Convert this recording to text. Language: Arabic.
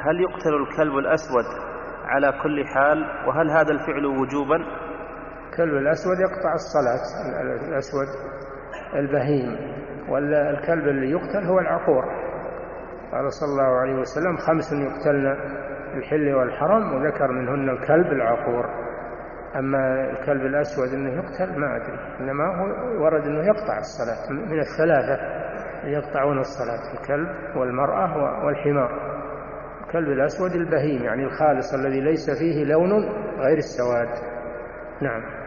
هل يقتل الكلب الأسود على كل حال؟ وهل هذا الفعل وجوبا؟ الكلب الأسود يقطع الصلاة، الأسود البهيم، والكلب اللي يقتل هو العقور. قال صلى الله عليه وسلم 5 يقتلن في الحل والحرم، وذكر منهن الكلب العقور. أما الكلب الأسود أنه يقتل ما أدري، إنما هو ورد أنه يقطع الصلاة، من 3 يقطعون الصلاة: الكلب والمرأة والحمار. الكلب الأسود البهيم يعني الخالص الذي ليس فيه لون غير السواد. نعم.